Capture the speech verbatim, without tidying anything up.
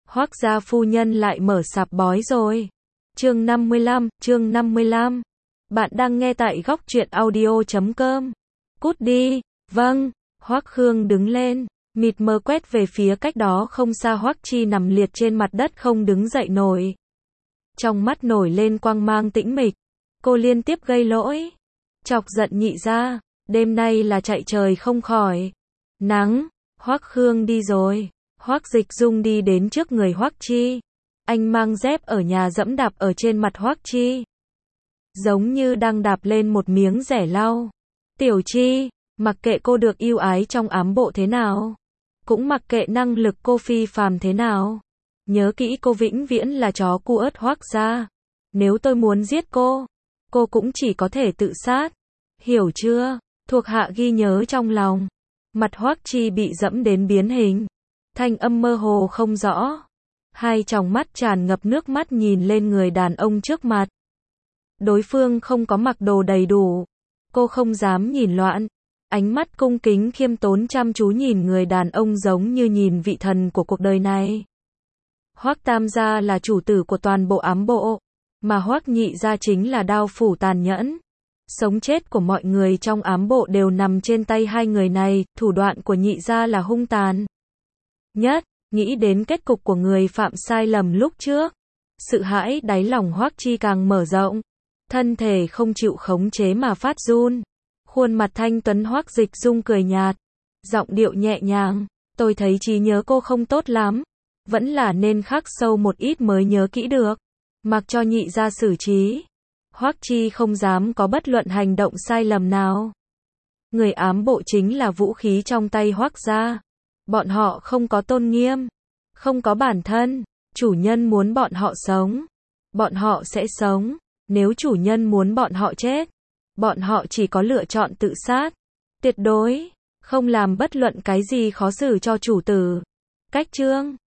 Hoác gia phu nhân lại mở sạp bói rồi. Chương năm mươi lăm, chương năm mươi lăm. Bạn đang nghe tại góc truyện audio chấm com. Cút đi. Vâng. Hoác Khương đứng lên, mịt mờ quét về phía cách đó không xa Hoắc Chi nằm liệt trên mặt đất không đứng dậy nổi. Trong mắt nổi lên quang mang tĩnh mịch. Cô liên tiếp gây lỗi, chọc giận Nhị gia. Đêm nay là chạy trời không khỏi nắng. Hoắc Khương đi rồi. Hoắc Dịch Dung đi đến trước người Hoắc Chi. Anh mang dép ở nhà dẫm đạp ở trên mặt Hoắc Chi, giống như đang đạp lên một miếng rẻ lau. Tiểu Chi, mặc kệ cô được yêu ái trong ám bộ thế nào, cũng mặc kệ năng lực cô phi phàm thế nào, nhớ kỹ cô vĩnh viễn là chó cu ớt Hoắc gia. Nếu tôi muốn giết cô, cô cũng chỉ có thể tự sát. Hiểu chưa? Thuộc hạ ghi nhớ trong lòng. Mặt Hoắc Chi bị dẫm đến biến hình, thanh âm mơ hồ không rõ. Hai tròng mắt tràn ngập nước mắt nhìn lên người đàn ông trước mặt. Đối phương không có mặc đồ đầy đủ. Cô không dám nhìn loạn. Ánh mắt cung kính khiêm tốn chăm chú nhìn người đàn ông giống như nhìn vị thần của cuộc đời này. Hoắc Tam gia là chủ tử của toàn bộ ám bộ, mà Hoắc Nhị gia chính là đao phủ tàn nhẫn. Sống chết của mọi người trong ám bộ đều nằm trên tay hai người này, thủ đoạn của Nhị gia là hung tàn nhất. Nghĩ đến kết cục của người phạm sai lầm lúc trước, sự hãi đáy lòng Hoắc Chi càng mở rộng, thân thể không chịu khống chế mà phát run. Khuôn mặt thanh tuấn Hoắc Dịch Dung cười nhạt, giọng điệu nhẹ nhàng, tôi thấy trí nhớ cô không tốt lắm, vẫn là nên khắc sâu một ít mới nhớ kỹ được. Mặc cho Nhị gia xử trí, Hoắc Chi không dám có bất luận hành động sai lầm nào. Người ám bộ chính là vũ khí trong tay Hoắc gia. Bọn họ không có tôn nghiêm, không có bản thân. Chủ nhân muốn bọn họ sống, bọn họ sẽ sống. Nếu chủ nhân muốn bọn họ chết, bọn họ chỉ có lựa chọn tự sát. Tuyệt đối không làm bất luận cái gì khó xử cho chủ tử. Cách chương